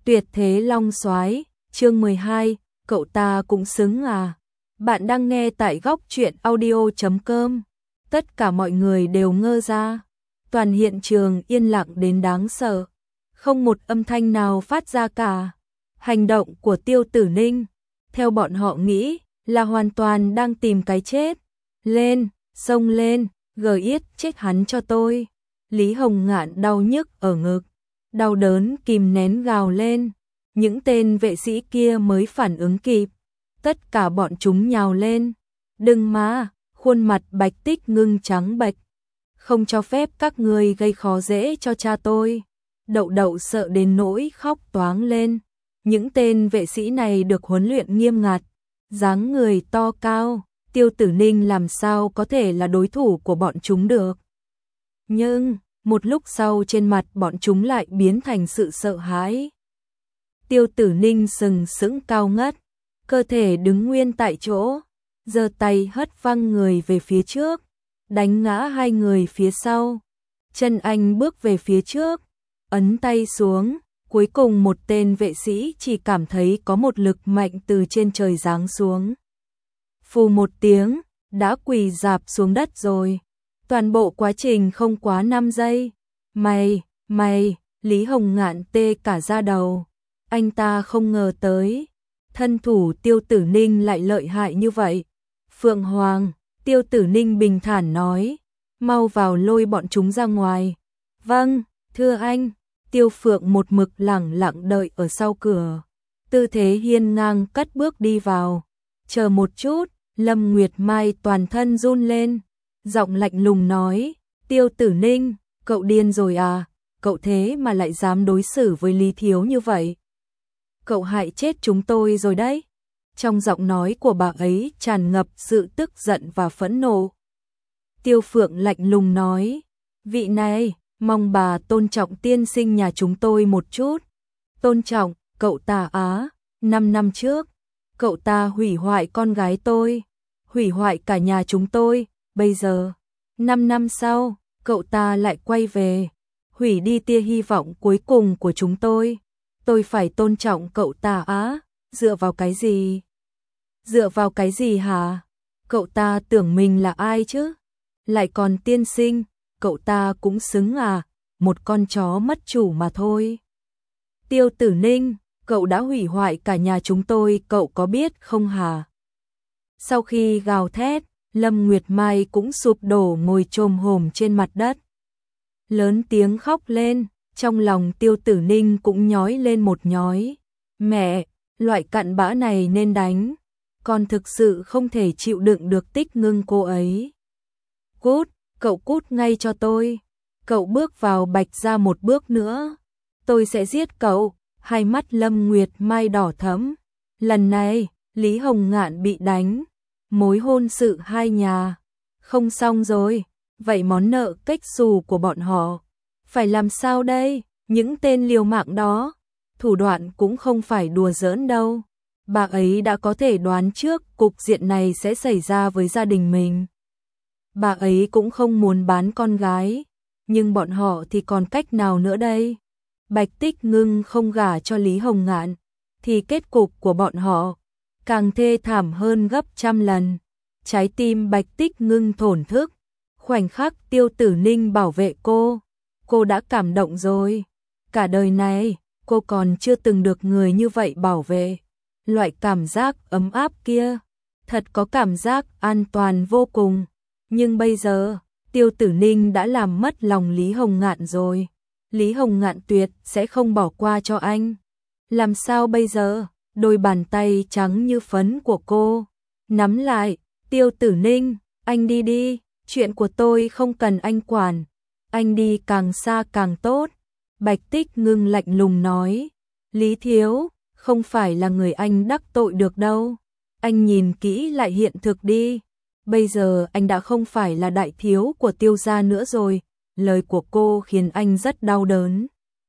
Tuyệt thế long soái, chương 12, cậu ta cũng xứng à. Bạn đang nghe tại góc truyện audio.com. Tất cả mọi người đều ngơ ra. Toàn hiện trường yên lặng đến đáng sợ. Không một âm thanh nào phát ra cả. Hành động của Tiêu Tử Ninh, theo bọn họ nghĩ, là hoàn toàn đang tìm cái chết. Lên, xông lên, yết chết hắn cho tôi. Lý Hồng Ngạn đau nhức ở ngực, đau đớn kìm nén gào lên. Những tên vệ sĩ kia mới phản ứng kịp. Tất cả bọn chúng nhào lên. Đừng mà, khuôn mặt Bạch Tích Ngưng trắng bệch. Không cho phép các ngươi gây khó dễ cho cha tôi. Đậu Đậu sợ đến nỗi khóc toáng lên. Những tên vệ sĩ này được huấn luyện nghiêm ngặt, dáng người to cao, Tiêu Tử Ninh làm sao có thể là đối thủ của bọn chúng được. Nhưng, một lúc sau trên mặt bọn chúng lại biến thành sự sợ hãi. Tiêu Tử Ninh sừng sững cao ngất, cơ thể đứng nguyên tại chỗ, giơ tay hất văng người về phía trước, đánh ngã hai người phía sau. Chân anh bước về phía trước, ấn tay xuống, cuối cùng một tên vệ sĩ chỉ cảm thấy có một lực mạnh từ trên trời giáng xuống. Phù một tiếng, đã quỳ rạp xuống đất rồi. Toàn bộ quá trình không quá 5 giây. Mày, Lý Hồng Ngạn tê cả da đầu. Anh ta không ngờ tới, thân thủ Tiêu Tử Ninh lại lợi hại như vậy. Phượng Hoàng, Tiêu Tử Ninh bình thản nói, mau vào lôi bọn chúng ra ngoài. Vâng, thưa anh. Tiêu Phượng một mực lẳng lặng đợi ở sau cửa, tư thế hiên ngang cất bước đi vào. Chờ một chút, Lâm Nguyệt Mai toàn thân run lên, giọng lạnh lùng nói, Tiêu Tử Ninh, cậu điên rồi à, cậu thế mà lại dám đối xử với Lý Thiếu như vậy. Cậu hại chết chúng tôi rồi đấy. Trong giọng nói của bà ấy tràn ngập sự tức giận và phẫn nộ. Tiêu Phượng lạnh lùng nói, vị này, mong bà tôn trọng tiên sinh nhà chúng tôi một chút. Tôn trọng, cậu ta á, 5 năm trước, cậu ta hủy hoại con gái tôi, hủy hoại cả nhà chúng tôi, bây giờ, 5 năm sau, cậu ta lại quay về, hủy đi tia hy vọng cuối cùng của chúng tôi. Tôi phải tôn trọng cậu ta á, dựa vào cái gì? Dựa vào cái gì hả? Cậu ta tưởng mình là ai chứ? Lại còn tiên sinh, cậu ta cũng xứng à, một con chó mất chủ mà thôi. Tiêu Tử Ninh, cậu đã hủy hoại cả nhà chúng tôi, cậu có biết không hả? Sau khi gào thét, Lâm Nguyệt Mai cũng sụp đổ ngồi chồm hổm trên mặt đất. Lớn tiếng khóc lên, trong lòng Tiêu Tử Ninh cũng nhói lên một nhói. Mẹ, loại cặn bã này nên đánh, con thực sự không thể chịu đựng được Tích Ngưng cô ấy. Cút, cậu cút ngay cho tôi. Cậu bước vào Bạch ra một bước nữa, tôi sẽ giết cậu. Hai mắt Lâm Nguyệt Mai đỏ thẫm. Lần này, Lý Hồng Ngạn bị đánh, mối hôn sự hai nhà không xong rồi, vậy món nợ kết xù của bọn họ phải làm sao đây? Những tên liều mạng đó, thủ đoạn cũng không phải đùa giỡn đâu. Bà ấy đã có thể đoán trước cục diện này sẽ xảy ra với gia đình mình. Bà ấy cũng không muốn bán con gái, nhưng bọn họ thì còn cách nào nữa đây? Bạch Tích Ngưng không gả cho Lý Hồng Ngạn, thì kết cục của bọn họ càng thê thảm hơn gấp trăm lần. Trái tim Bạch Tích Ngưng thổn thức, khoảnh khắc Tiêu Tử Ninh bảo vệ cô đã cảm động rồi. Cả đời này, cô còn chưa từng được người như vậy bảo vệ. Loại cảm giác ấm áp kia, thật có cảm giác an toàn vô cùng. Nhưng bây giờ, Tiêu Tử Ninh đã làm mất lòng Lý Hồng Ngạn rồi. Lý Hồng Ngạn tuyệt sẽ không bỏ qua cho anh. Làm sao bây giờ? Đôi bàn tay trắng như phấn của cô nắm lại. Tiêu Tử Ninh, anh đi đi, chuyện của tôi không cần anh quản. Anh đi càng xa càng tốt. Bạch Tích Ngưng lạnh lùng nói, Lý Thiếu, không phải là người anh đắc tội được đâu. Anh nhìn kỹ lại hiện thực đi. Bây giờ anh đã không phải là đại thiếu của Tiêu gia nữa rồi. Lời của cô khiến anh rất đau đớn.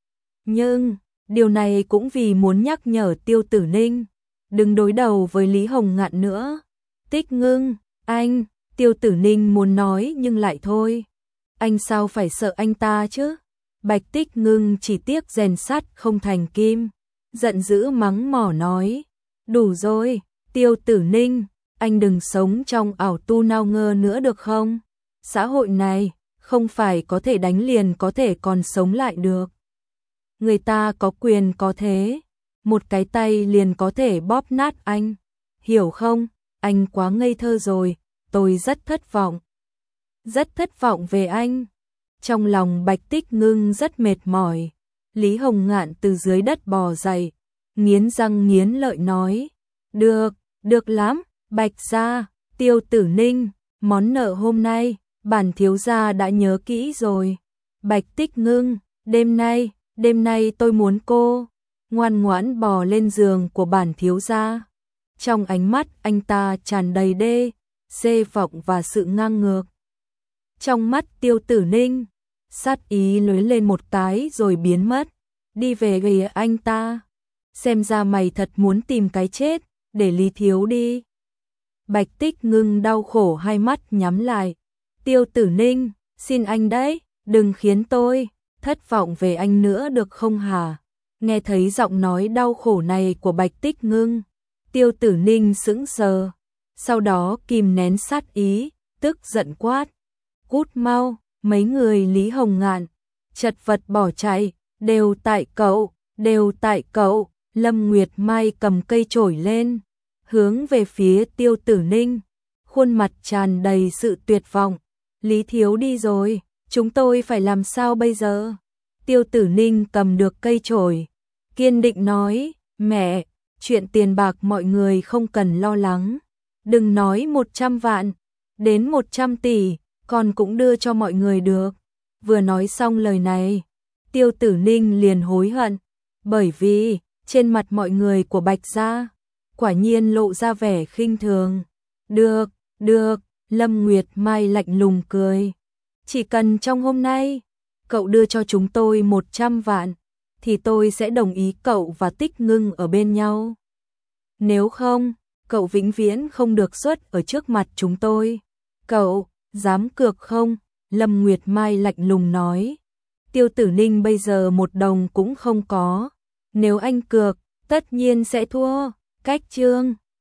Nhưng, điều này cũng vì muốn nhắc nhở Tiêu Tử Ninh, đừng đối đầu với Lý Hồng Ngạn nữa. Tích Ngưng, anh, Tiêu Tử Ninh muốn nói nhưng lại thôi. Anh sao phải sợ anh ta chứ? Bạch Tích Ngưng chỉ tiếc rèn sắt không thành kim. giận dữ mắng mỏ nói, đủ rồi, Tiêu Tử Ninh, anh đừng sống trong ảo tu nao ngơ nữa được không? Xã hội này, không phải có thể đánh liền có thể còn sống lại được. Người ta có quyền có thế, một cái tay liền có thể bóp nát anh. Hiểu không? Anh quá ngây thơ rồi, tôi rất thất vọng. Rất thất vọng về anh. Trong lòng Bạch Tích Ngưng rất mệt mỏi. Lý Hồng Ngạn từ dưới đất bò dậy, nghiến răng nghiến lợi nói, được lắm, Bạch gia, Tiêu Tử Ninh, món nợ hôm nay, bản thiếu gia đã nhớ kỹ rồi. Bạch Tích Ngưng, đêm nay tôi muốn cô ngoan ngoãn bò lên giường của bản thiếu gia. Trong ánh mắt anh ta tràn đầy xê vọng và sự ngang ngược. Trong mắt Tiêu Tử Ninh, sát ý lóe lên một cái rồi biến mất, đi về gầy anh ta. Xem ra mày thật muốn tìm cái chết, để Lý Thiếu đi. Bạch Tích Ngưng đau khổ hai mắt nhắm lại. Tiêu Tử Ninh, xin anh đấy, đừng khiến tôi thất vọng về anh nữa được không hả? Nghe thấy giọng nói đau khổ này của Bạch Tích Ngưng, Tiêu Tử Ninh sững sờ, sau đó kìm nén sát ý, tức giận quát. Cút mau, mấy người Lý Hồng Ngạn, chật vật bỏ chạy, đều tại cậu. Lâm Nguyệt Mai cầm cây chổi lên, hướng về phía Tiêu Tử Ninh, khuôn mặt tràn đầy sự tuyệt vọng. Lý Thiếu đi rồi, chúng tôi phải làm sao bây giờ? Tiêu Tử Ninh cầm được cây chổi, kiên định nói, mẹ, chuyện tiền bạc mọi người không cần lo lắng. Đừng nói 100 vạn, đến 100 tỷ, con cũng đưa cho mọi người được. Vừa nói xong lời này, Tiêu Tử Ninh liền hối hận, bởi vì trên mặt mọi người của Bạch gia quả nhiên lộ ra vẻ khinh thường. Được, Lâm Nguyệt Mai lạnh lùng cười. Chỉ cần trong hôm nay, cậu đưa cho chúng tôi 100 vạn, thì tôi sẽ đồng ý cậu và Tích Ngưng ở bên nhau. Nếu không, cậu vĩnh viễn không được xuất ở trước mặt chúng tôi. Cậu, dám cược không? Lâm Nguyệt Mai lạnh lùng nói. Tiêu Tử Ninh bây giờ 1 đồng cũng không có. Nếu anh cược, tất nhiên sẽ thua. Cách chương